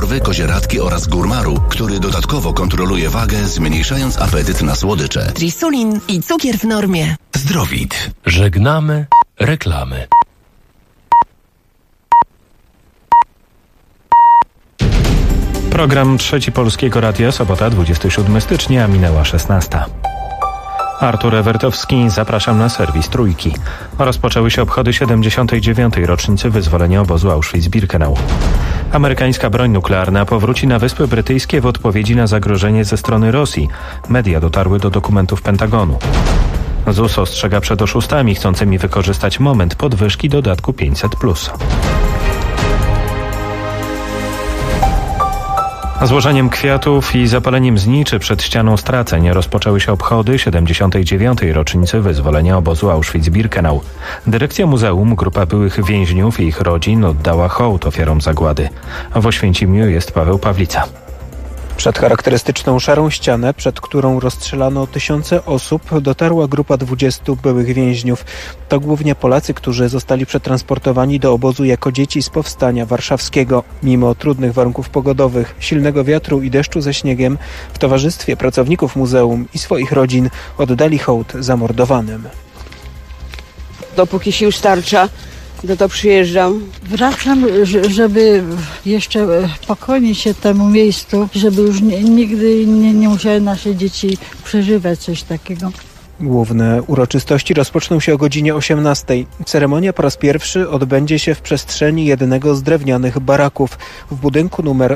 morwy, kozieradki oraz górmaru, który dodatkowo kontroluje wagę, zmniejszając apetyt na słodycze. Trisulin i cukier w normie. Zdrowit. Żegnamy reklamy. Program Trzeci Polskiego Radia, sobota 27 stycznia, minęła 16. Artur Ewertowski, zapraszam na serwis Trójki. Rozpoczęły się obchody 79. rocznicy wyzwolenia obozu Auschwitz-Birkenau. Amerykańska broń nuklearna powróci na Wyspy Brytyjskie w odpowiedzi na zagrożenie ze strony Rosji. Media dotarły do dokumentów Pentagonu. ZUS ostrzega przed oszustami chcącymi wykorzystać moment podwyżki dodatku 500+. Złożeniem kwiatów i zapaleniem zniczy przed ścianą straceń rozpoczęły się obchody 79. rocznicy wyzwolenia obozu Auschwitz-Birkenau. Dyrekcja muzeum, grupa byłych więźniów i ich rodzin oddała hołd ofiarom zagłady. W Oświęcimiu jest Paweł Pawlica. Przed charakterystyczną szarą ścianę, przed którą rozstrzelano tysiące osób, dotarła grupa 20 byłych więźniów. To głównie Polacy, którzy zostali przetransportowani do obozu jako dzieci z powstania warszawskiego. Mimo trudnych warunków pogodowych, silnego wiatru i deszczu ze śniegiem, w towarzystwie pracowników muzeum i swoich rodzin oddali hołd zamordowanym. Dopóki sił starcza, to przyjeżdżam. Wracam, żeby jeszcze pokłonić się temu miejscu, żeby już nigdy nie musiały nasze dzieci przeżywać coś takiego. Główne uroczystości rozpoczną się o godzinie 18. Ceremonia po raz pierwszy odbędzie się w przestrzeni jednego z drewnianych baraków. W budynku numer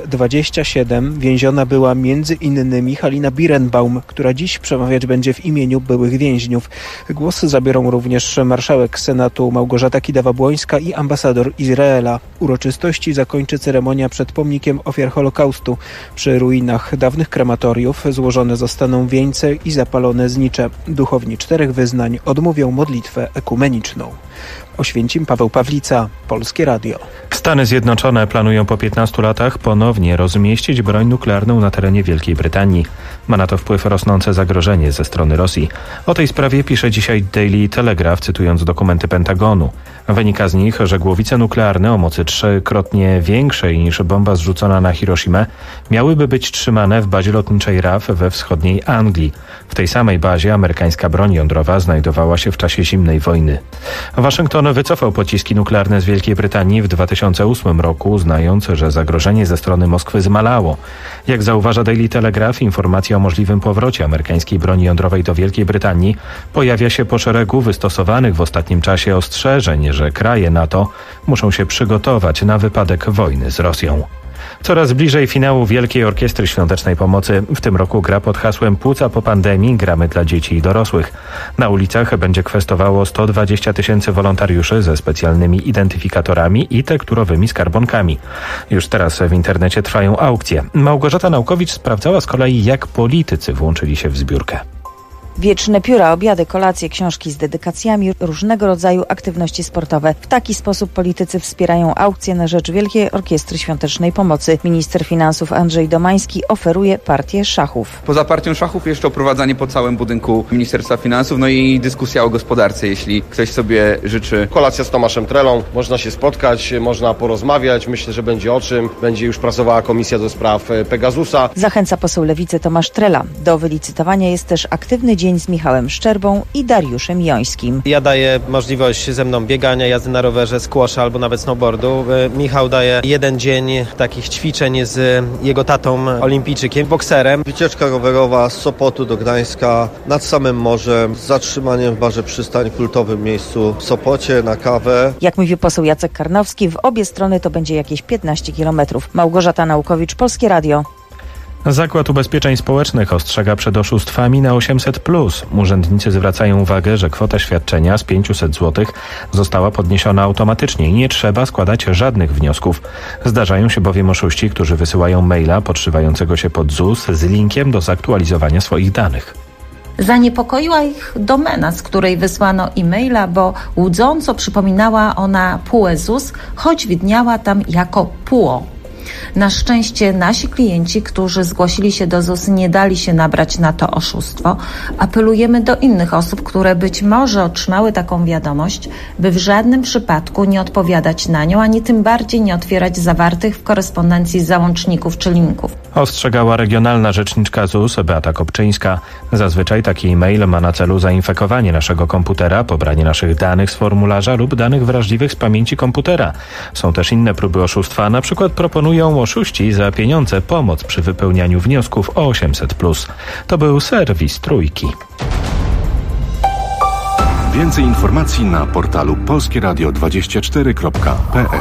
27 więziona była między innymi Halina Birenbaum, która dziś przemawiać będzie w imieniu byłych więźniów. Głos zabiorą również marszałek Senatu Małgorzata Kidawa-Błońska i ambasador Izraela. Uroczystości zakończy ceremonia przed pomnikiem ofiar Holokaustu. Przy ruinach dawnych krematoriów złożone zostaną wieńce i zapalone znicze. Duchowni 4 wyznań odmówią modlitwę ekumeniczną. Oświęcim, Paweł Pawlica, Polskie Radio. Stany Zjednoczone planują po 15 latach ponownie rozmieścić broń nuklearną na terenie Wielkiej Brytanii. Ma na to wpływ rosnące zagrożenie ze strony Rosji. O tej sprawie pisze dzisiaj Daily Telegraph, cytując dokumenty Pentagonu. Wynika z nich, że głowice nuklearne o mocy 3-krotnie większej niż bomba zrzucona na Hiroshimę miałyby być trzymane w bazie lotniczej RAF we wschodniej Anglii. W tej samej bazie amerykańska broń jądrowa znajdowała się w czasie zimnej wojny. Waszyngton wycofał pociski nuklearne z Wielkiej Brytanii w 2008 roku, uznając, że zagrożenie ze strony Moskwy zmalało. Jak zauważa Daily Telegraph, informacja o możliwym powrocie amerykańskiej broni jądrowej do Wielkiej Brytanii pojawia się po szeregu wystosowanych w ostatnim czasie ostrzeżeń, że kraje NATO muszą się przygotować na wypadek wojny z Rosją. Coraz bliżej finału Wielkiej Orkiestry Świątecznej Pomocy. W tym roku gra pod hasłem Płuca po pandemii, gramy dla dzieci i dorosłych. Na ulicach będzie kwestowało 120 000 wolontariuszy ze specjalnymi identyfikatorami i tekturowymi skarbonkami. Już teraz w internecie trwają aukcje. Małgorzata Naukowicz sprawdzała z kolei, jak politycy włączyli się w zbiórkę. Wieczne pióra, obiady, kolacje, książki z dedykacjami, różnego rodzaju aktywności sportowe. W taki sposób politycy wspierają aukcję na rzecz Wielkiej Orkiestry Świątecznej Pomocy. Minister finansów Andrzej Domański oferuje partię szachów. Poza partią szachów jeszcze oprowadzanie po całym budynku Ministerstwa Finansów, no i dyskusja o gospodarce, jeśli ktoś sobie życzy. Kolacja z Tomaszem Trelą, można się spotkać, można porozmawiać, myślę, że będzie o czym. Będzie już pracowała komisja do spraw Pegasusa. Zachęca poseł Lewicy Tomasz Trela. Do wylicytowania jest też aktywny dzień z Michałem Szczerbą i Dariuszem Jońskim. Ja daję możliwość ze mną biegania, jazdy na rowerze, squasha albo nawet snowboardu. Michał daje jeden dzień takich ćwiczeń z jego tatą olimpijczykiem, bokserem. Wycieczka rowerowa z Sopotu do Gdańska nad samym morzem, z zatrzymaniem w barze Przystań, kultowym miejscu w Sopocie na kawę. Jak mówi poseł Jacek Karnowski, w obie strony to będzie jakieś 15 kilometrów. Małgorzata Naukowicz, Polskie Radio. Zakład Ubezpieczeń Społecznych ostrzega przed oszustwami na 800+. Urzędnicy zwracają uwagę, że kwota świadczenia z 500 zł została podniesiona automatycznie i nie trzeba składać żadnych wniosków. Zdarzają się bowiem oszuści, którzy wysyłają maila podszywającego się pod ZUS z linkiem do zaktualizowania swoich danych. Zaniepokoiła ich domena, z której wysłano e-maila, bo łudząco przypominała ona PUE ZUS, choć widniała tam jako PUO. Na szczęście nasi klienci, którzy zgłosili się do ZUS, nie dali się nabrać na to oszustwo. Apelujemy do innych osób, które być może otrzymały taką wiadomość, by w żadnym przypadku nie odpowiadać na nią, ani tym bardziej nie otwierać zawartych w korespondencji załączników czy linków. Ostrzegała regionalna rzeczniczka ZUS Beata Kopczyńska. Zazwyczaj taki e-mail ma na celu zainfekowanie naszego komputera, pobranie naszych danych z formularza lub danych wrażliwych z pamięci komputera. Są też inne próby oszustwa, na przykład proponują oszuści za pieniądze pomoc przy wypełnianiu wniosków o 800+. To był serwis Trójki. Więcej informacji na portalu polskieradio24.pl.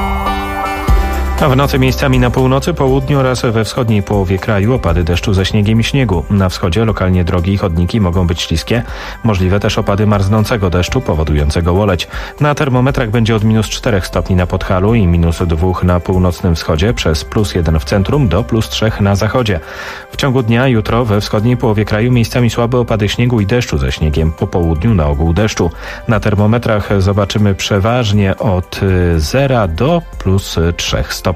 A w nocy miejscami na północy, południu oraz we wschodniej połowie kraju opady deszczu ze śniegiem i śniegu. Na wschodzie lokalnie drogi i chodniki mogą być śliskie. Możliwe też opady marznącego deszczu powodującego łoleć. Na termometrach będzie od -4 stopni na Podhalu i -2 na północnym wschodzie, przez +1 w centrum do +3 na zachodzie. W ciągu dnia jutro we wschodniej połowie kraju miejscami słabe opady śniegu i deszczu ze śniegiem. Po południu na ogół deszczu. Na termometrach zobaczymy przeważnie od 0 do +3 stopni.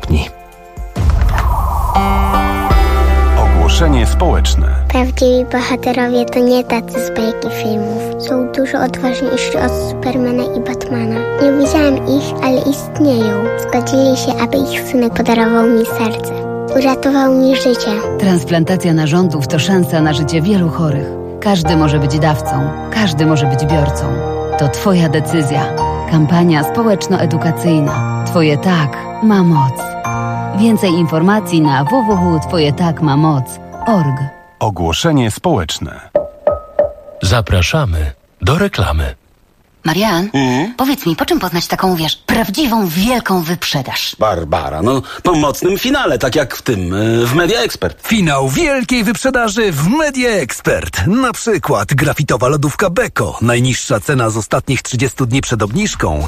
Ogłoszenie społeczne. Prawdziwi bohaterowie to nie tacy z bajki filmów. Są dużo odważniejsi od Supermana i Batmana. Nie widziałem ich, ale istnieją. Zgodzili się, aby ich synek podarował mi serce. Uratował mi życie. Transplantacja narządów to szansa na życie wielu chorych. Każdy może być dawcą, każdy może być biorcą. To Twoja decyzja. Kampania społeczno-edukacyjna. Twoje tak ma moc. Więcej informacji na www.twojetakmamoc.org. Ogłoszenie społeczne. Zapraszamy do reklamy. Marian, powiedz mi, po czym poznać taką, prawdziwą, wielką wyprzedaż? Barbara, po mocnym finale, tak jak w tym, w Media Expert. Finał wielkiej wyprzedaży w Media Expert. Na przykład grafitowa lodówka Beko. Najniższa cena z ostatnich 30 dni przed obniżką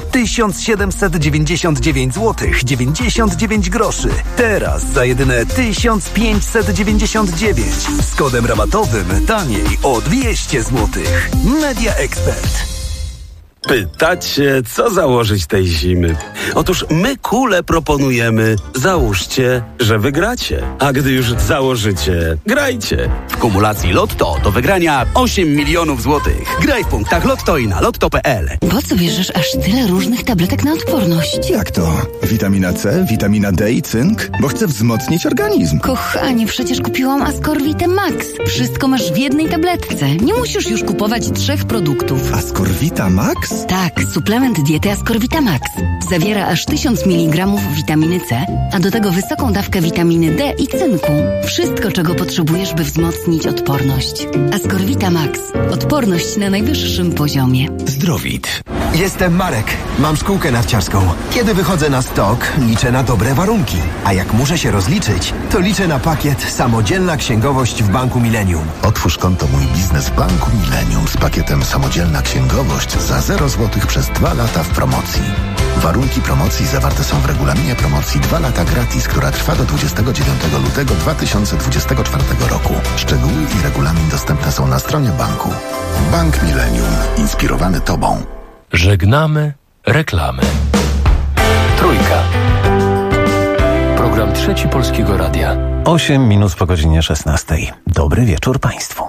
1799 zł 99 groszy. Teraz za jedyne 1599. Z kodem rabatowym taniej o 200 zł. Media Expert. Pytacie, co założyć tej zimy? Otóż my kule proponujemy. Załóżcie, że wygracie. A gdy już założycie, grajcie. W kumulacji Lotto do wygrania 8 milionów złotych. Graj w punktach Lotto i na lotto.pl. Po co bierzesz aż tyle różnych tabletek na odporność? Jak to? Witamina C, witamina D i cynk? Bo chcę wzmocnić organizm. Kochanie, przecież kupiłam Ascorvitę Max. Wszystko masz w jednej tabletce. Nie musisz już kupować 3 produktów. Ascorvita Max? Tak, suplement diety Ascorvita Max. Zawiera aż 1000 mg witaminy C, a do tego wysoką dawkę witaminy D i cynku. Wszystko, czego potrzebujesz, by wzmocnić odporność. Ascorvita Max. Odporność na najwyższym poziomie. Zdrowit. Jestem Marek. Mam szkółkę narciarską. Kiedy wychodzę na stok, liczę na dobre warunki. A jak muszę się rozliczyć, to liczę na pakiet Samodzielna Księgowość w Banku Millennium. Otwórz konto Mój Biznes w Banku Millennium z pakietem Samodzielna Księgowość za 0 zł przez 2 lata w promocji. Warunki promocji zawarte są w regulaminie promocji 2 lata gratis, która trwa do 29 lutego 2024 roku. Szczegóły i regulamin dostępne są na stronie banku. Bank Millennium. Inspirowany Tobą. Żegnamy reklamy. Trójka. Program Trzeci Polskiego Radia. 8 minut po godzinie 16. Dobry wieczór Państwu.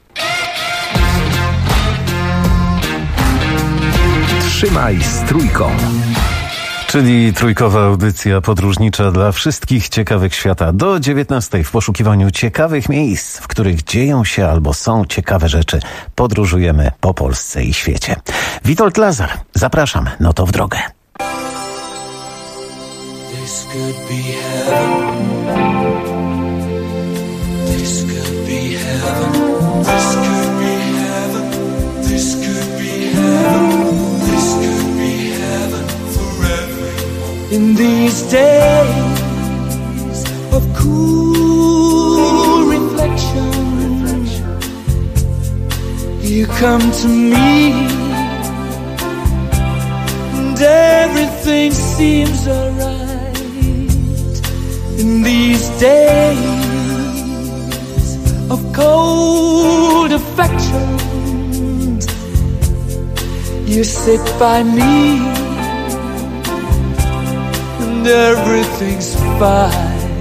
Trzymaj z Trójką. Czyli trójkowa audycja podróżnicza dla wszystkich ciekawych świata. Do 19 w poszukiwaniu ciekawych miejsc, w których dzieją się albo są ciekawe rzeczy. Podróżujemy po Polsce i świecie. Witold Lazar, zapraszam, no to w drogę. This could be heaven. This could be heaven. This could be heaven. This could be heaven. This could be heaven for everyone. In these days of cool reflection, you come to me and everything seems alright. In these days of cold affection, you sit by me and and everything's fine.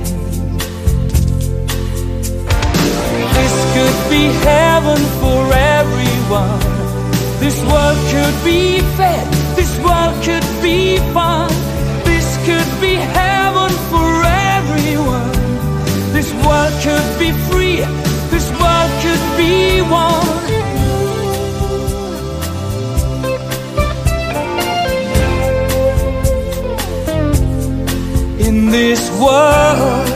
This could be heaven for everyone. This world could be fair, this world could be fun. This could be heaven for everyone. This world could be free, this world could be one. In this world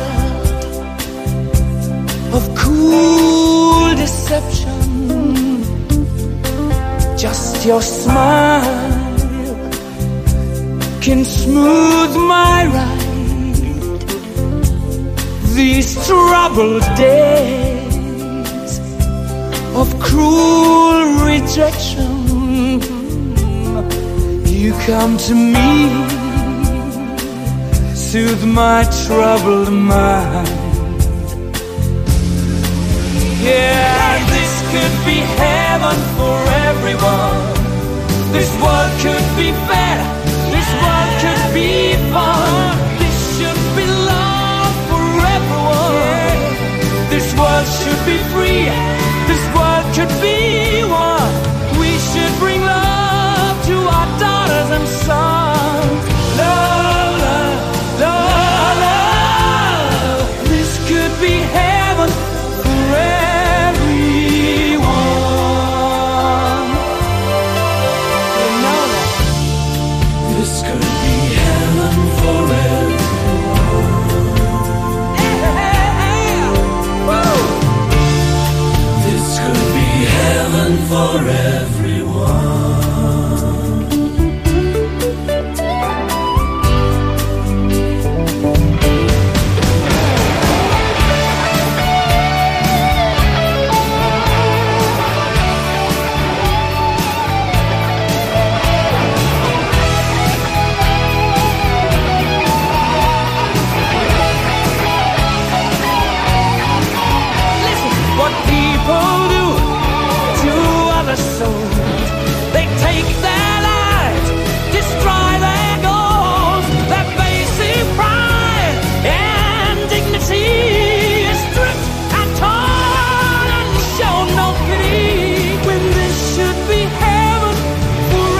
of cool deception, just your smile can smooth my ride. These troubled days of cruel rejection, you come to me, soothe my troubled mind. Yeah, this could be heaven for everyone. This world could be fair, this world could be fun. This should be love for everyone. This world should be free, this world could be one. We should bring love to our daughters and sons. Love, love, love, love. This could be heaven for everyone. You know that. This could be heaven for everyone. Yeah. Woo. This could be heaven for everyone. What people do to other souls, they take their lives, destroy their goals. Their basic pride and dignity is stripped and torn and show no pity, when this should be heaven for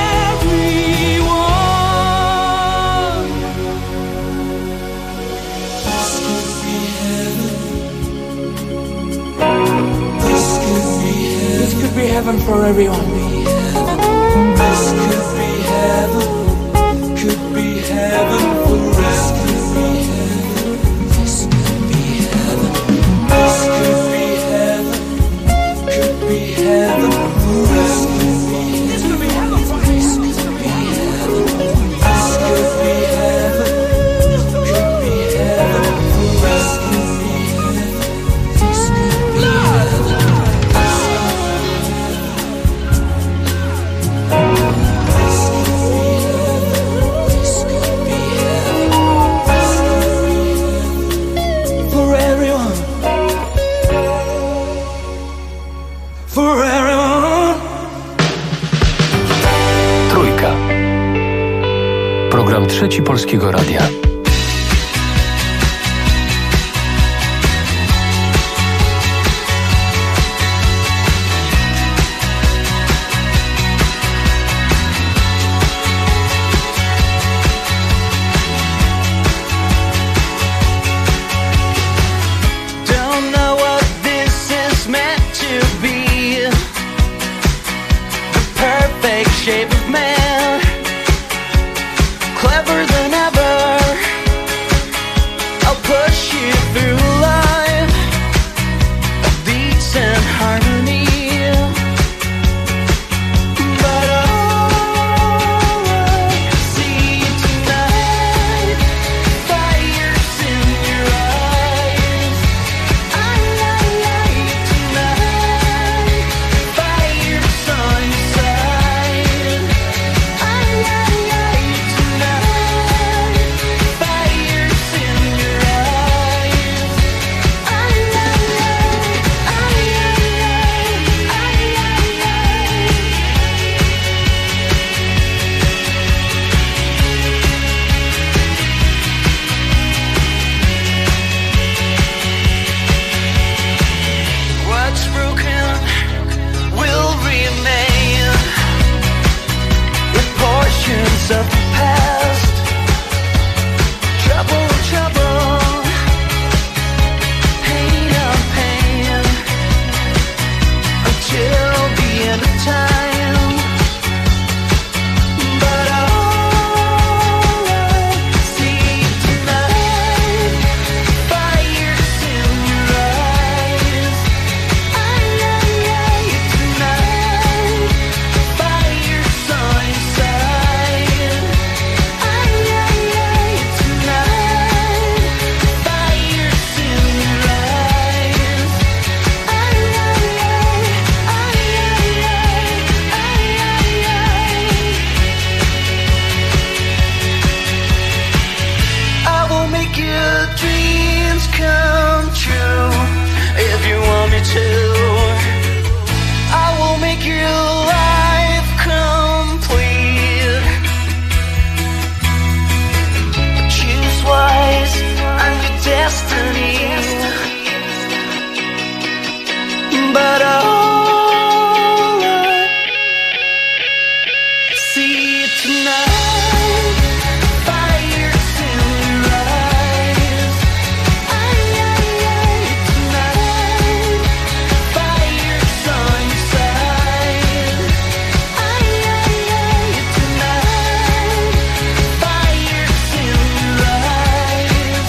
everyone. This could be heaven. This could be heaven for everyone. This could be heaven. Could be heaven for everyone. This could be heaven. This could be heaven. Could be heaven for everyone. This could be heaven for everyone. This could be heaven. This could be heaven. Could be heaven for everyone. This could be heaven. For everyone. For everyone. Trójka. Program Trzeci Polskiego Radia. Don't know what this is meant to be. The perfect shape of man, clever than ever. I'll push you through life, a decent harmony. But all I see tonight, fire's in your eyes. I like tonight, fire's on your side. journey. But all I see tonight, fire soon rise. Tonight, fire sunside. Tonight, fire soon rise.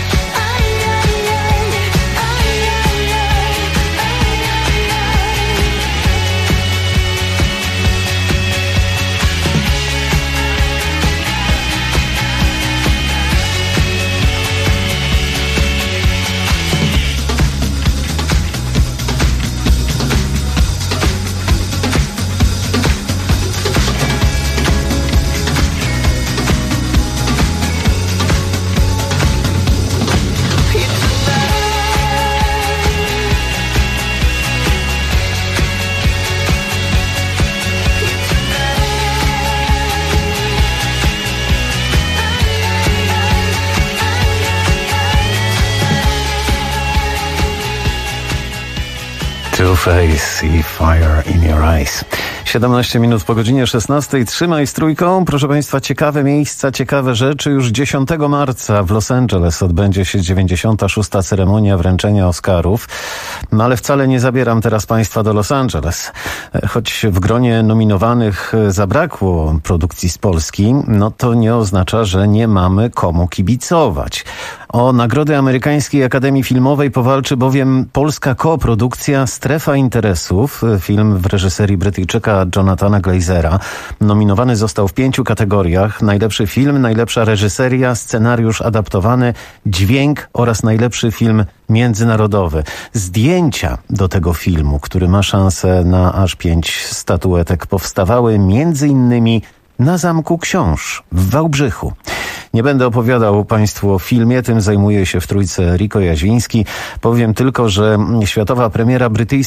Two-Face i Fire in Your Eyes. 17 minut po godzinie 16. Trzymaj z Trójką. Proszę Państwa, ciekawe miejsca, ciekawe rzeczy. Już 10 marca w Los Angeles odbędzie się 96. ceremonia wręczenia Oscarów. No ale wcale nie zabieram teraz Państwa do Los Angeles. Choć w gronie nominowanych zabrakło produkcji z Polski, no to nie oznacza, że nie mamy komu kibicować. O nagrody Amerykańskiej Akademii Filmowej powalczy bowiem polska koprodukcja Strefa Interesów, film w reżyserii Brytyjczyka Jonathana Glazera. Nominowany został w 5 kategoriach: najlepszy film, najlepsza reżyseria, scenariusz adaptowany, dźwięk oraz najlepszy film międzynarodowy. Zdjęcia do tego filmu, który ma szansę na aż 5 statuetek, powstawały między innymi na Zamku Książ w Wałbrzychu. Nie będę opowiadał Państwu o filmie, tym zajmuje się w Trójce Riko Jaźwiński. Powiem tylko, że światowa premiera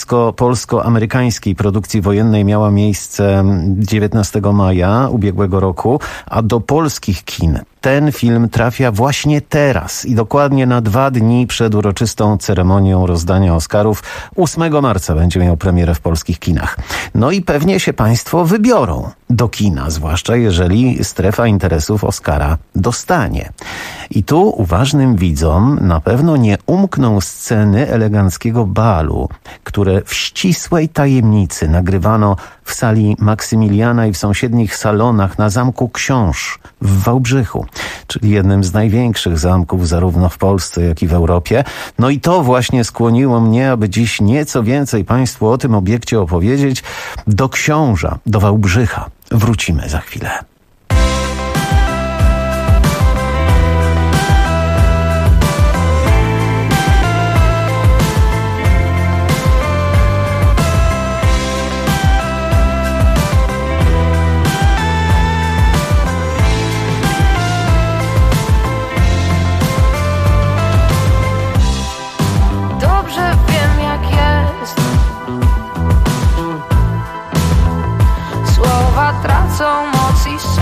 brytyjsko-polsko-amerykańskiej produkcji wojennej miała miejsce 19 maja ubiegłego roku, a do polskich kin ten film trafia właśnie teraz i dokładnie na 2 dni przed uroczystą ceremonią rozdania Oscarów. 8 marca będzie miał premierę w polskich kinach. No i pewnie się Państwo wybiorą do kina, zwłaszcza jeżeli Strefa Interesów Oscara dostanie. I tu uważnym widzom na pewno nie umkną sceny eleganckiego balu, które w ścisłej tajemnicy nagrywano w sali Maksymiliana i w sąsiednich salonach na Zamku Książ w Wałbrzychu, czyli jednym z największych zamków zarówno w Polsce, jak i w Europie. No i to właśnie skłoniło mnie, aby dziś nieco więcej Państwu o tym obiekcie opowiedzieć. Do Książa, do Wałbrzycha wrócimy za chwilę. Tracą moc i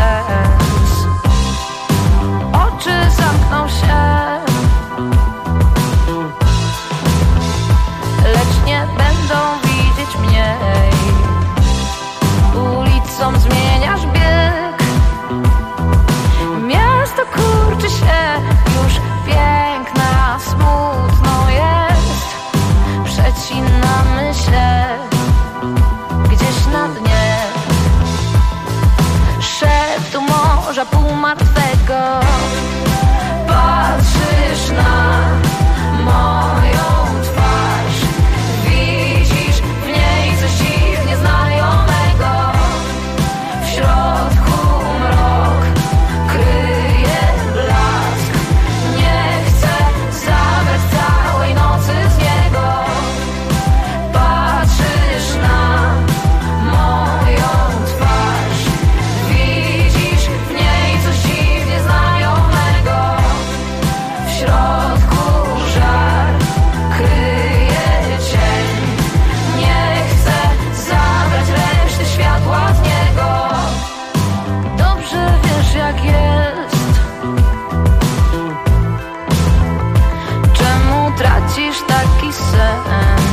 taki sen.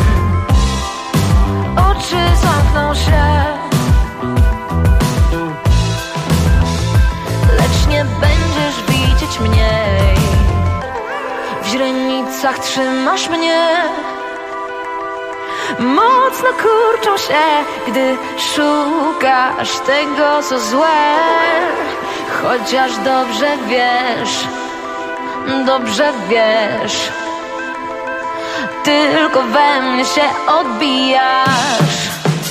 Oczy zamkną się, lecz nie będziesz widzieć mnie. W źrenicach trzymasz mnie. Mocno kurczą się, gdy szukasz tego, co złe. Chociaż dobrze wiesz, tylko we mnie się odbijasz.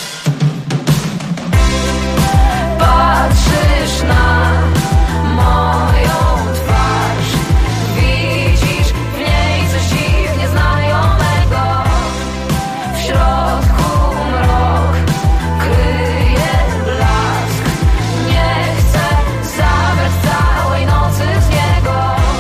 Patrzysz na moją twarz, widzisz w niej coś dziwnie znajomego. W środku mrok kryje blask. Nie chcę zabrać całej nocy z niego.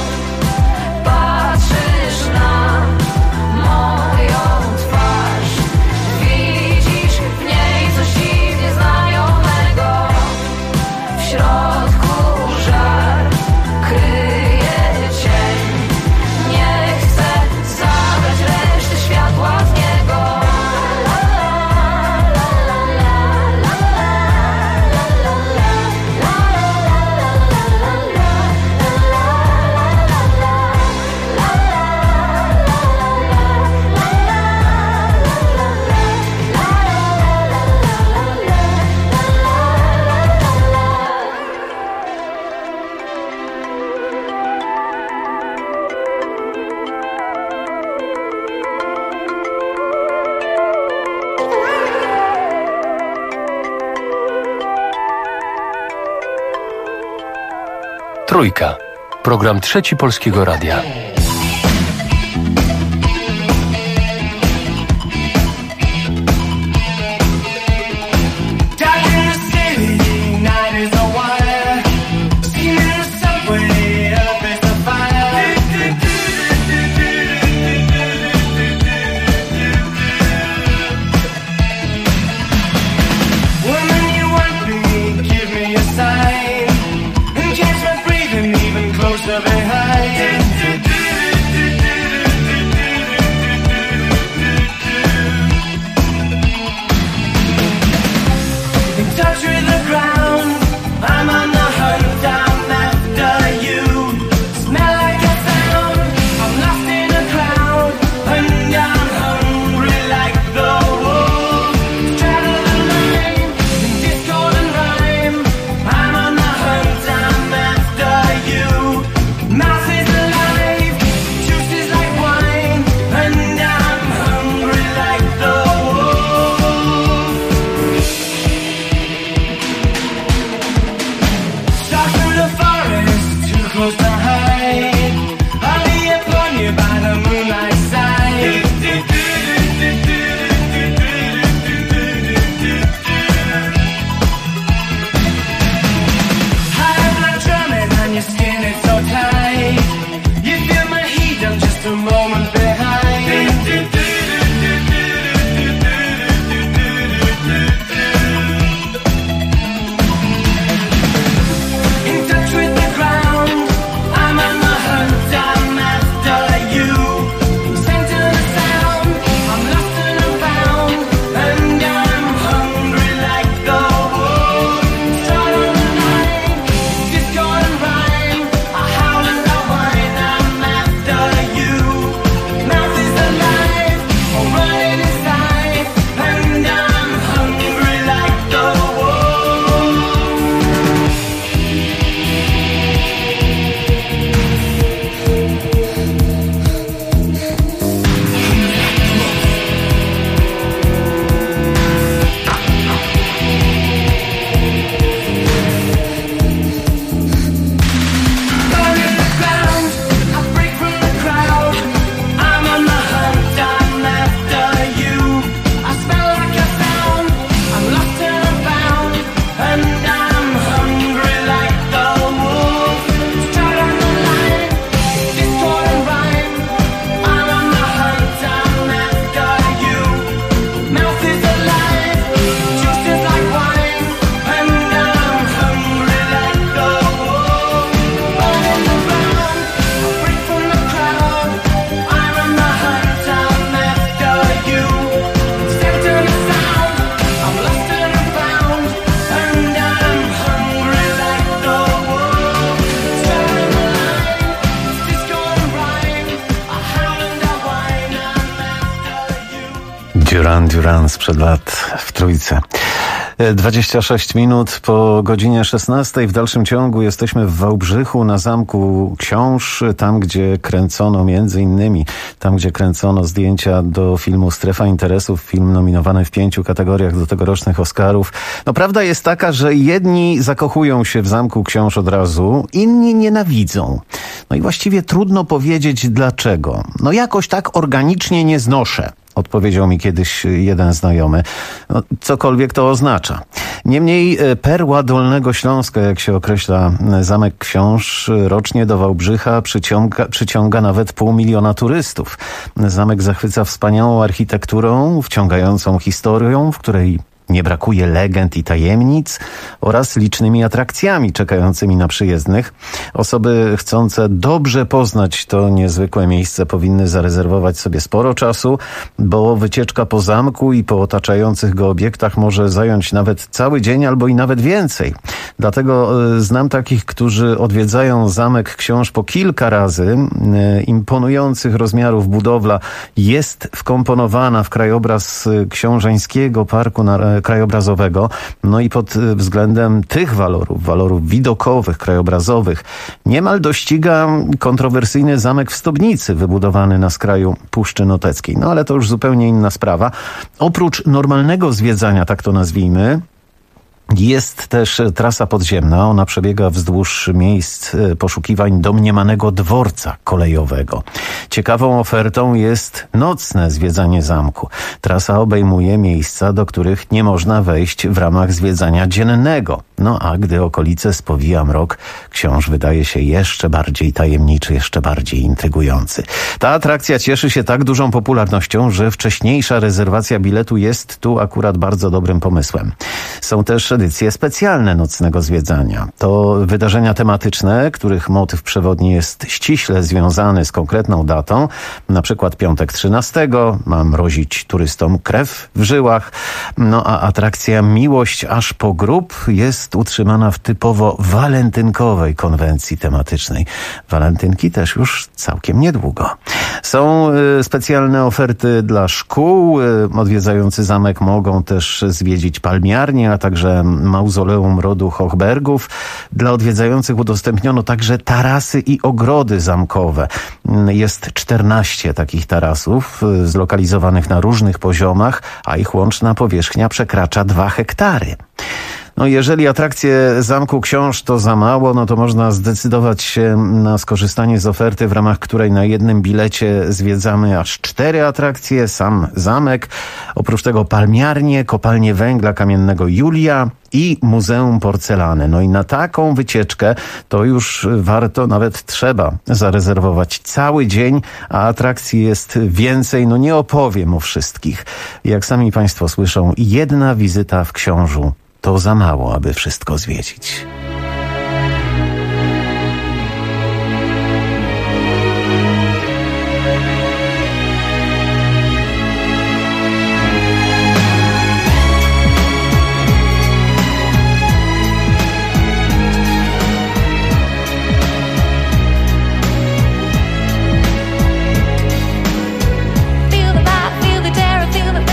Patrzysz na moją twarz, widzisz w niej coś dziwnie znajomego. W środku żar kryje cień. Nie chcę zabrać reszty światła z niego. Trójka. Program Trzeci Polskiego Radia. Closer behind. Duran sprzed lat w Trójce. 26 minut po godzinie 16. W dalszym ciągu jesteśmy w Wałbrzychu na Zamku Książ, tam gdzie kręcono tam gdzie kręcono zdjęcia do filmu Strefa Interesów, film nominowany w 5 kategoriach do tegorocznych Oscarów. No prawda jest taka, że jedni zakochują się w Zamku Książ od razu, inni nienawidzą. No i właściwie trudno powiedzieć dlaczego. No jakoś tak organicznie nie znoszę. Odpowiedział mi kiedyś jeden znajomy. No, cokolwiek to oznacza. Niemniej perła Dolnego Śląska, jak się określa Zamek Książ, rocznie do Wałbrzycha przyciąga nawet 500 000 turystów. Zamek zachwyca wspaniałą architekturą, wciągającą historią, w której nie brakuje legend i tajemnic oraz licznymi atrakcjami czekającymi na przyjezdnych. Osoby chcące dobrze poznać to niezwykłe miejsce powinny zarezerwować sobie sporo czasu, bo wycieczka po zamku i po otaczających go obiektach może zająć nawet cały dzień albo i nawet więcej. Dlatego znam takich, którzy odwiedzają Zamek Książ po kilka razy. Imponujących rozmiarów budowla jest wkomponowana w krajobraz Książeńskiego Parku Krajobrazowego. No i pod względem tych walorów widokowych, krajobrazowych, niemal dościga kontrowersyjny zamek w Stobnicy, wybudowany na skraju Puszczy Noteckiej. No ale to już zupełnie inna sprawa. Oprócz normalnego zwiedzania, tak to nazwijmy, jest też trasa podziemna. Ona przebiega wzdłuż miejsc poszukiwań domniemanego dworca kolejowego. Ciekawą ofertą jest nocne zwiedzanie zamku. Trasa obejmuje miejsca, do których nie można wejść w ramach zwiedzania dziennego. No a gdy okolice spowija mrok, Książ wydaje się jeszcze bardziej tajemniczy, jeszcze bardziej intrygujący. Ta atrakcja cieszy się tak dużą popularnością, że wcześniejsza rezerwacja biletu jest tu akurat bardzo dobrym pomysłem. Są też edycje specjalne nocnego zwiedzania. To wydarzenia tematyczne, których motyw przewodni jest ściśle związany z konkretną datą, na przykład piątek 13, ma mrozić turystom krew w żyłach, no a atrakcja Miłość aż po grób jest utrzymana w typowo walentynkowej konwencji tematycznej. Walentynki też już całkiem niedługo. Są specjalne oferty dla szkół. Odwiedzający zamek mogą też zwiedzić palmiarnię, a także mauzoleum rodu Hochbergów. Dla odwiedzających udostępniono także tarasy i ogrody zamkowe. Jest 14 takich tarasów zlokalizowanych na różnych poziomach, a ich łączna powierzchnia przekracza 2 hektary. No jeżeli atrakcje Zamku Książ to za mało, no to można zdecydować się na skorzystanie z oferty, w ramach której na jednym bilecie zwiedzamy aż 4 atrakcje, sam zamek, oprócz tego palmiarnię, kopalnię węgla kamiennego Julia i Muzeum Porcelany. No i na taką wycieczkę to już warto, nawet trzeba zarezerwować cały dzień, a atrakcji jest więcej. No nie opowiem o wszystkich. Jak sami Państwo słyszą, jedna wizyta w Książu to za mało, aby wszystko zwiedzić.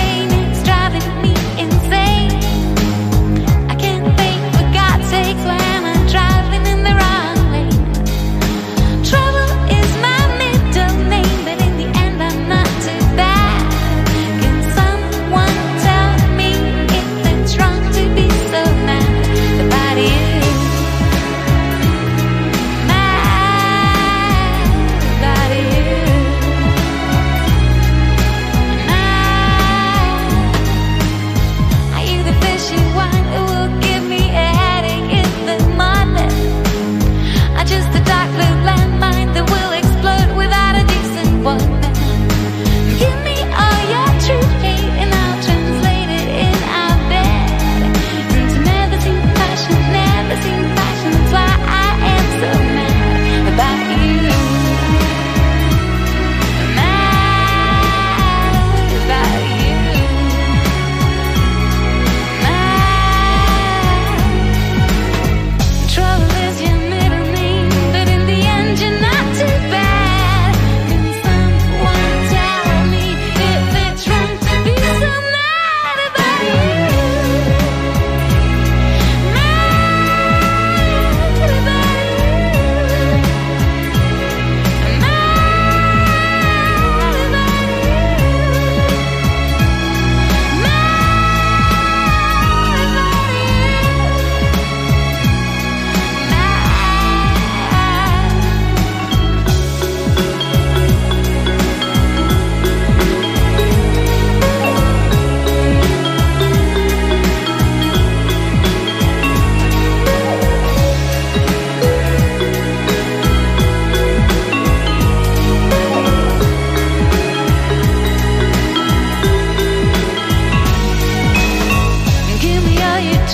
When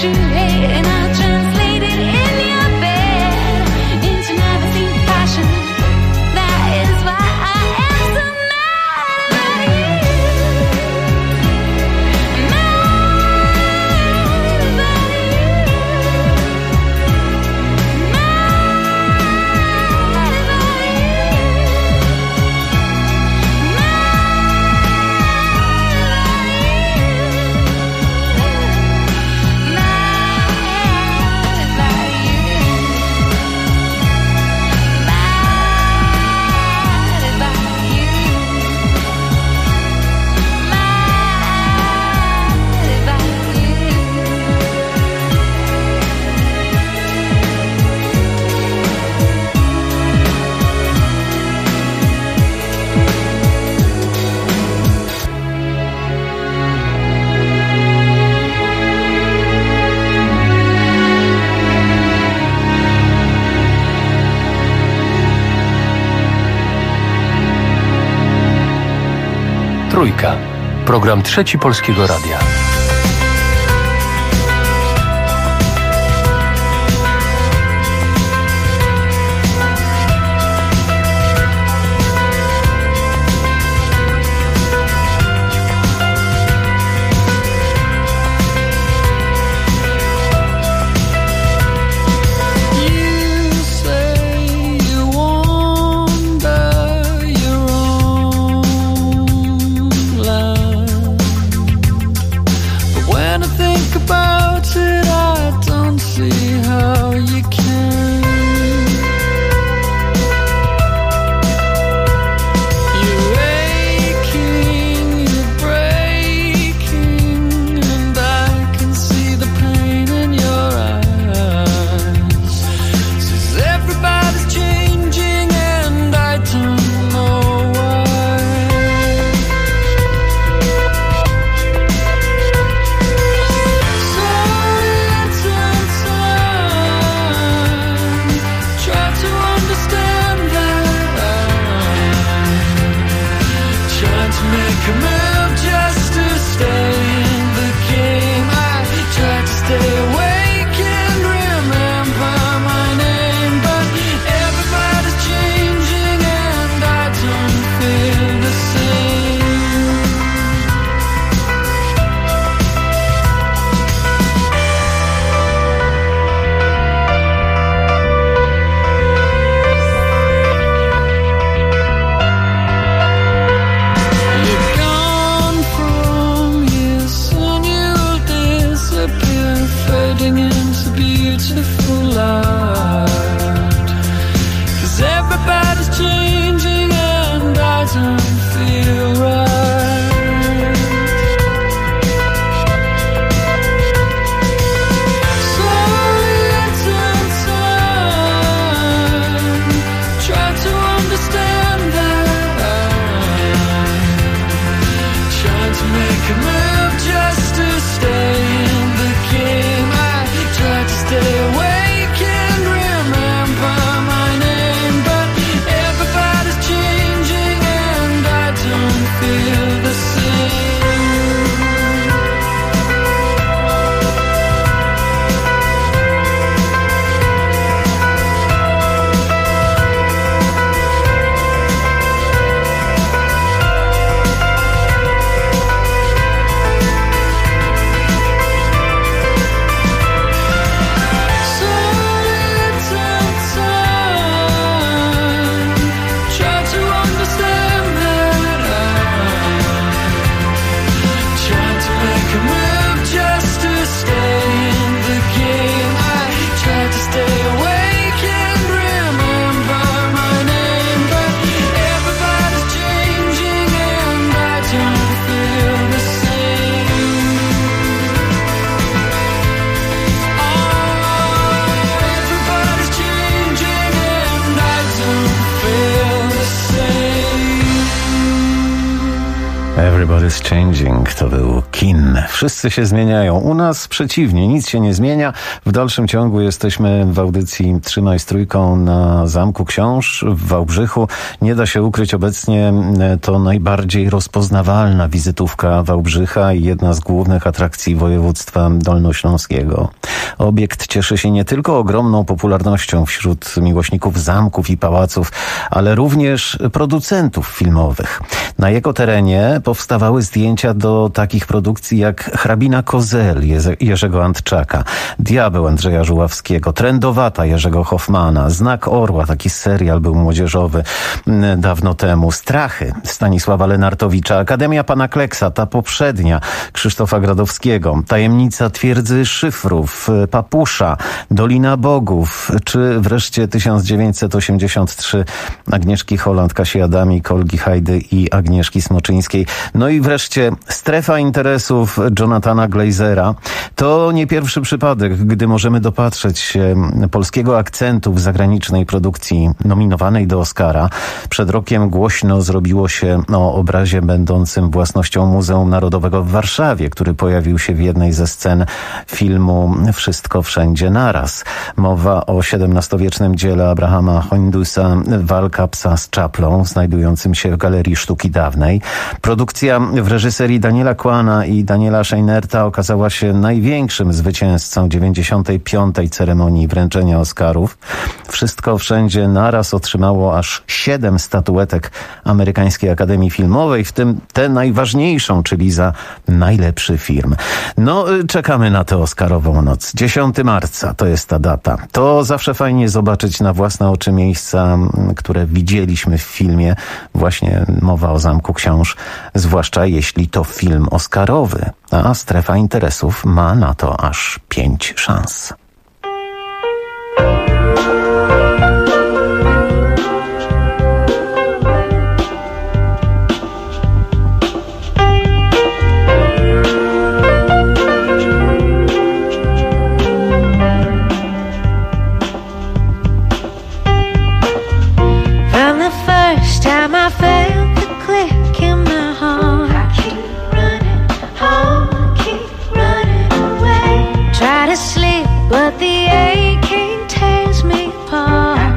you hate, and I'll translate it in your bed into never seen passion. That is why I am so mad at you. Trójka. Program Trzeci Polskiego Radia. Everybody's Changing to był Chin. Wszyscy się zmieniają. U nas przeciwnie, nic się nie zmienia. W dalszym ciągu jesteśmy w audycji Trzymaj z Trójką na Zamku Książ w Wałbrzychu. Nie da się ukryć, obecnie to najbardziej rozpoznawalna wizytówka Wałbrzycha i jedna z głównych atrakcji województwa dolnośląskiego. Obiekt cieszy się nie tylko ogromną popularnością wśród miłośników zamków i pałaców, ale również producentów filmowych. Na jego terenie powstawały zdjęcia do takich produkcji jak Hrabina Kozel Jerzego Antczaka, Diabeł Andrzeja Żuławskiego, Trędowata Jerzego Hoffmana, Znak Orła, taki serial był młodzieżowy dawno temu, Strachy Stanisława Lenartowicza, Akademia Pana Kleksa, ta poprzednia, Krzysztofa Gradowskiego, Tajemnica Twierdzy Szyfrów, Papusza, Dolina Bogów, czy wreszcie 1983 Agnieszki Holland, Kasi Adamik, Olgi Hajdy i Agnieszki Smoczyńskiej. No i wreszcie Strefa Interesów Jonathana Glazera. To nie pierwszy przypadek, gdy możemy dopatrzeć się polskiego akcentu w zagranicznej produkcji nominowanej do Oscara. Przed rokiem głośno zrobiło się o obrazie będącym własnością Muzeum Narodowego w Warszawie, który pojawił się w jednej ze scen filmu Wszystko Wszędzie Naraz. Mowa o XVII-wiecznym dziele Abrahama Hoindusa Walka psa z czaplą, znajdującym się w Galerii Sztuki Dawnej. Produkcja w reżyserii Daniela Kłana i Daniela Scheinerta okazała się największym zwycięzcą 95. ceremonii wręczenia Oscarów. Wszystko Wszędzie Naraz otrzymało aż 7 statuetek Amerykańskiej Akademii Filmowej, w tym tę najważniejszą, czyli za najlepszy film. No, czekamy na tę Oscarową noc. 10 marca to jest ta data. To zawsze fajnie zobaczyć na własne oczy miejsca, które widzieliśmy w filmie. Właśnie mowa o Zamku Książ, zwłaszcza jeśli to film oscarowy, a Strefa Interesów ma na to aż 5 szans. But the aching tears me apart.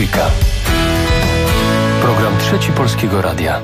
Trójka. Program Trzeci Polskiego Radia.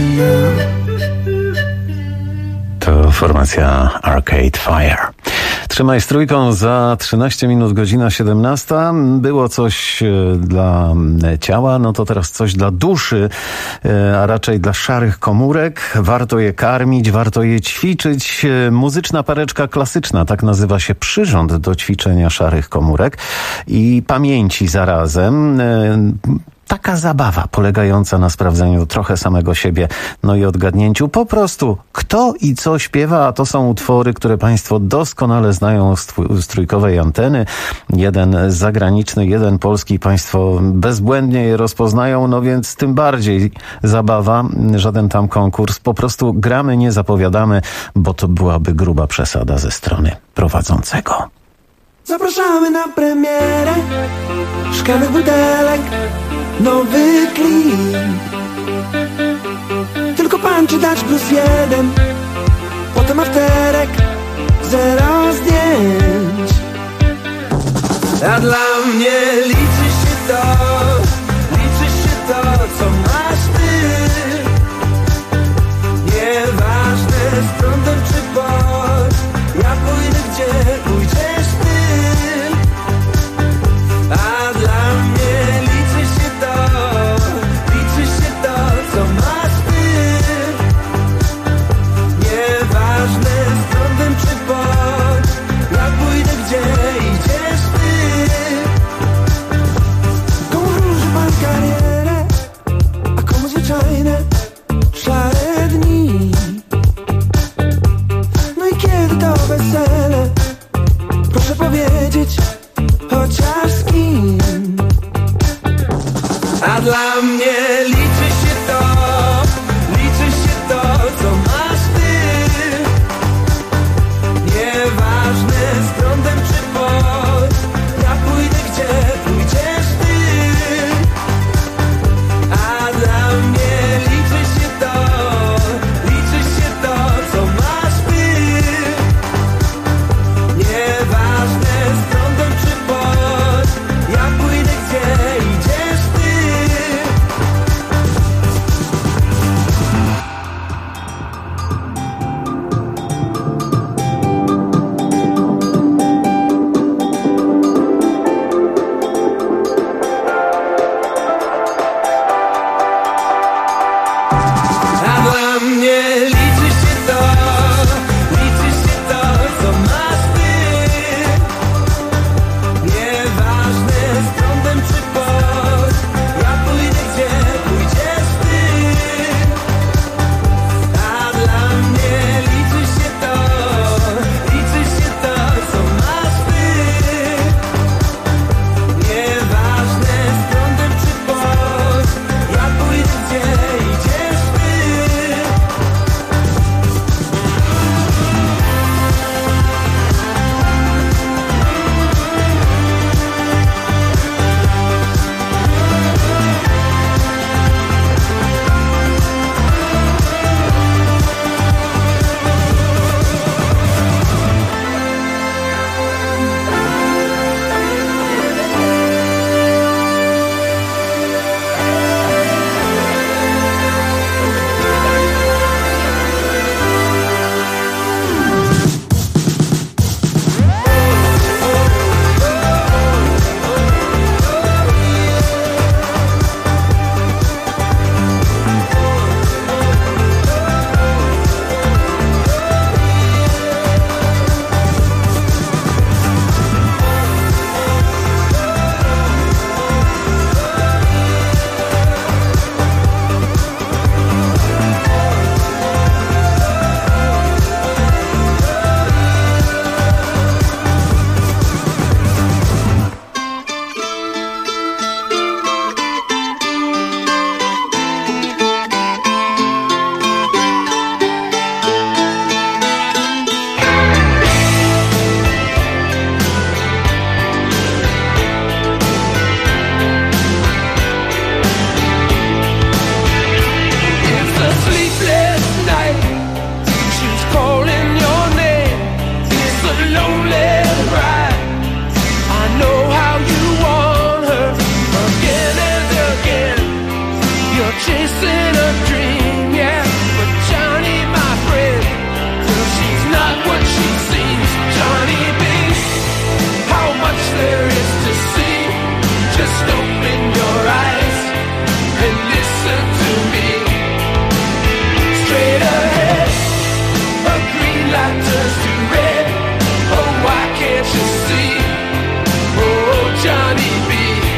To formacja Arcade Fire. Trzymaj z trójką, za 13 minut godzina 17. Było coś dla ciała, no to teraz coś dla duszy, a raczej dla szarych komórek. Warto je karmić, warto je ćwiczyć. Muzyczna pareczka klasyczna, tak nazywa się przyrząd do ćwiczenia szarych komórek i pamięci zarazem. Taka zabawa polegająca na sprawdzeniu trochę samego siebie, no i odgadnięciu po prostu kto i co śpiewa, a to są utwory, które Państwo doskonale znają z trójkowej anteny. Jeden zagraniczny, jeden polski, Państwo bezbłędnie je rozpoznają, no więc tym bardziej zabawa, żaden tam konkurs, po prostu gramy, nie zapowiadamy, bo to byłaby gruba przesada ze strony prowadzącego. Zapraszamy na premierę szklanych butelek, nowy klip. Tylko punch dać +1, potem afterek, 0 zdjęć. A dla mnie liczy się to, co masz ty. Nieważne z prądem czy pod, ja pójdę gdzie pójdziesz ty. A dla mnie liczy się to, co masz ty. Nieważne z prądem czy pod, ja pójdę gdzie idziesz ty. Just open your eyes and listen to me. Straight ahead, a green light turns to red. Oh, why can't you see? Oh, Johnny B.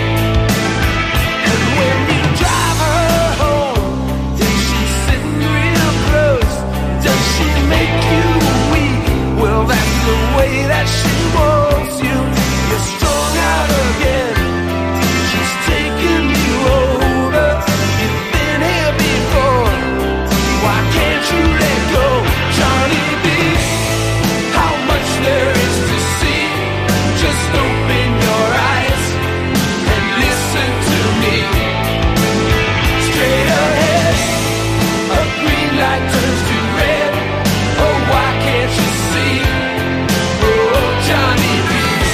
And when you drive her home, is she sitting real close? Does she make you weak? Well, that's the way that she wants you. You're strung out again. She's taking you over. You've been here before. Why can't you let go, Johnny B? How much there is to see. Just open your eyes and listen to me. Straight ahead, a green light turns to red. Oh, why can't you see? Oh, Johnny B.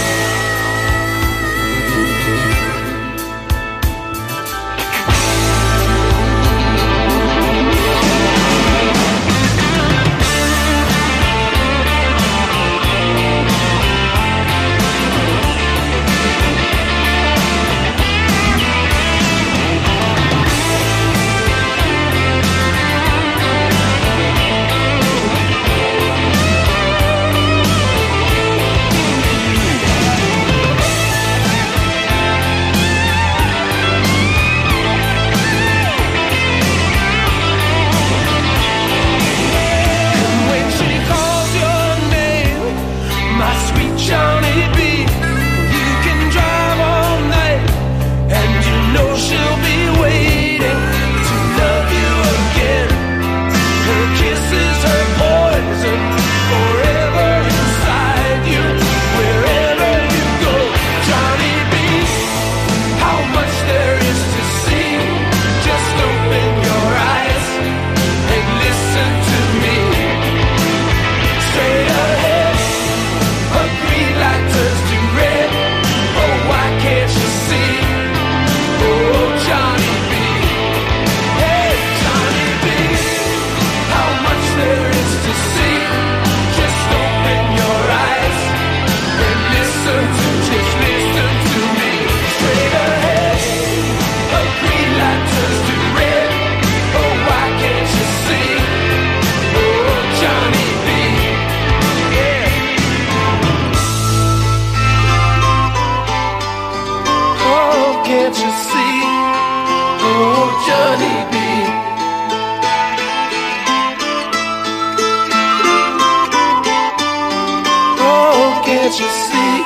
When she calls your name, my sweet Johnny B, you can drive all night, and you know she'll be waiting to love you again. Her kisses, her poison, forever inside you, wherever you go, Johnny B. How much there is to see. Just open your eyes and listen to me. Straight ahead, a green light turns to red. Oh, why can't you see? Oh, Johnny B. Hey, Johnny B. How much there is to see. Just open your eyes and listen to me. Straight ahead, a green light turns to red. Oh, why can't you see? Oh, Johnny B. Yeah. Oh, can't you see? Oh, Johnny B. Oh, can't you see?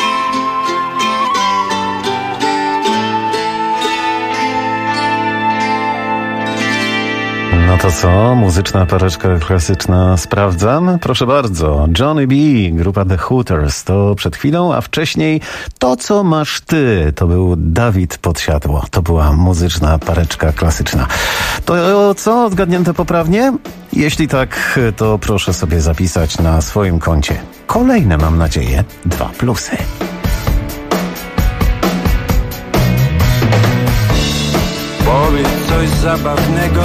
No to co? Muzyczna pareczka klasyczna sprawdzam? Proszę bardzo. Johnny B, grupa The Hooters to przed chwilą, a wcześniej To co masz ty, to był Dawid Podsiadło. To była muzyczna pareczka klasyczna. To co? Odgadnięte poprawnie? Jeśli tak, to proszę sobie zapisać na swoim koncie. Kolejne, mam nadzieję, 2 plusy. Powiedz coś zabawnego,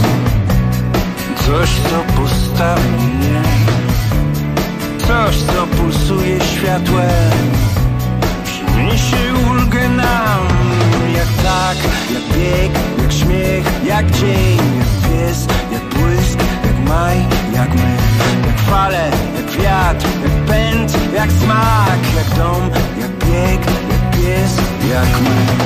coś co postawi mnie, coś co pulsuje światłem, przyniesie ulgę nam. Jak tak, jak bieg, jak śmiech, jak dzień, jak pies, jak błysk, jak maj, jak my, jak fale, jak wiatr, jak pęd, jak smak, jak dom, jak bieg, jak pies, jak my.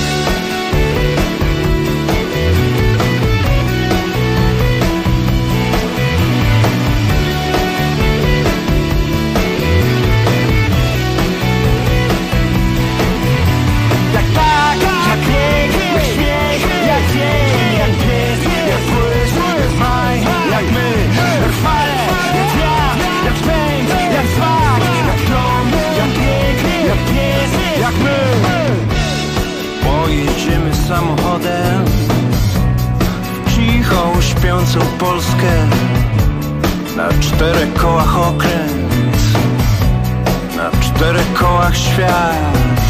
Pojedziemy samochodem w cichą, śpiącą Polskę, na 4 kołach okręt, na 4 kołach świat.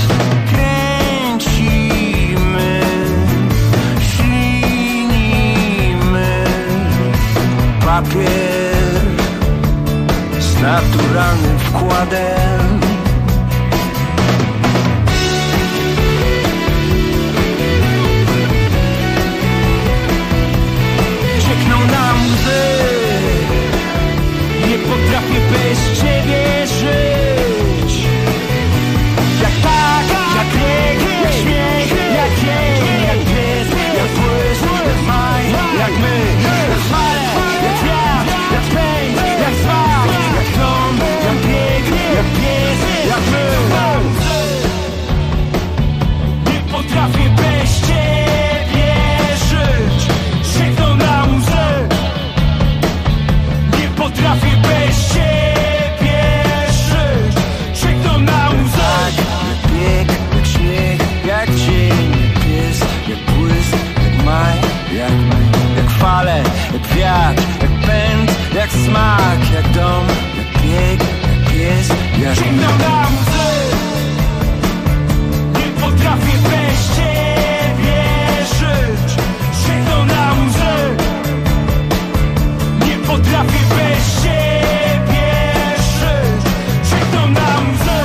Kręcimy, ślinimy papier z naturalnym wkładem. Sięgną na łzy. Nie potrafię bez ciebie żyć. Sięgną na łzy. Nie potrafię bez ciebie żyć. Sięgną na łzy.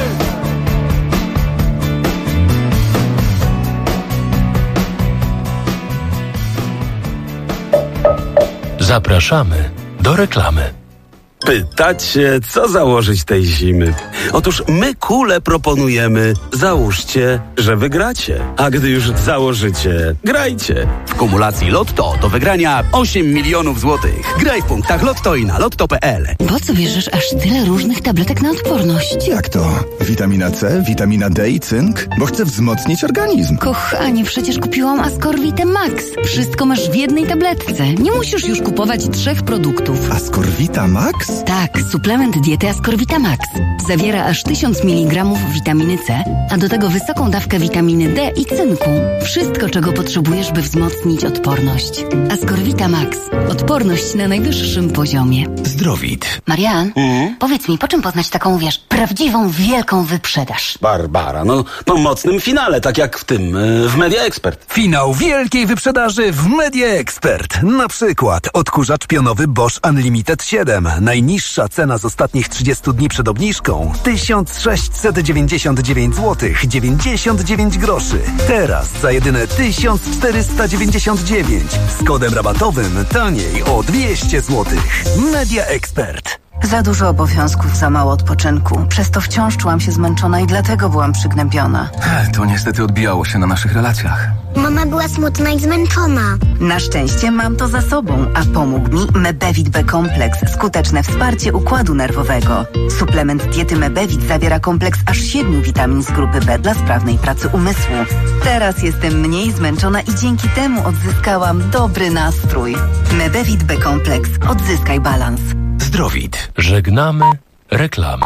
Zapraszamy do reklamy. Pytacie, co założyć tej zimy? Otóż my kule proponujemy. Załóżcie, że wygracie. A gdy już założycie, grajcie. W kumulacji Lotto do wygrania 8 milionów złotych. Graj w punktach Lotto i na lotto.pl. Po co bierzesz aż tyle różnych tabletek na odporność? Jak to? Witamina C, witamina D i cynk? Bo chcę wzmocnić organizm. Kochanie, przecież kupiłam Ascorvitę Max. Wszystko masz w jednej tabletce. Nie musisz już kupować 3 produktów. Ascorvita Max? Tak, suplement diety Ascorvita Max. Zawiera aż 1000 mg witaminy C, a do tego wysoką dawkę witaminy D i cynku. Wszystko, czego potrzebujesz, by wzmocnić odporność. Ascorvita Max. Odporność na najwyższym poziomie. Zdrowit. Marian, powiedz mi, po czym poznać taką, prawdziwą, wielką wyprzedaż? Barbara, po mocnym finale, tak jak w tym, w Media Expert. Finał wielkiej wyprzedaży w Media Expert. Na przykład odkurzacz pionowy Bosch Unlimited 7. Najniższa cena z ostatnich 30 dni przed obniżką 1699 zł 99 groszy. Teraz za jedyne 1499. Z kodem rabatowym taniej o 200 zł. Media Expert. Za dużo obowiązków, za mało odpoczynku. Przez to wciąż czułam się zmęczona i dlatego byłam przygnębiona. To niestety odbijało się na naszych relacjach. Mama była smutna i zmęczona. Na szczęście mam to za sobą, a pomógł mi Mebevit B-kompleks. Skuteczne wsparcie układu nerwowego. Suplement diety Mebevit zawiera kompleks aż 7 witamin z grupy B dla sprawnej pracy umysłu. Teraz jestem mniej zmęczona i dzięki temu odzyskałam dobry nastrój. Mebevit B-kompleks. Odzyskaj balans. Zdrowit. Żegnamy reklamy.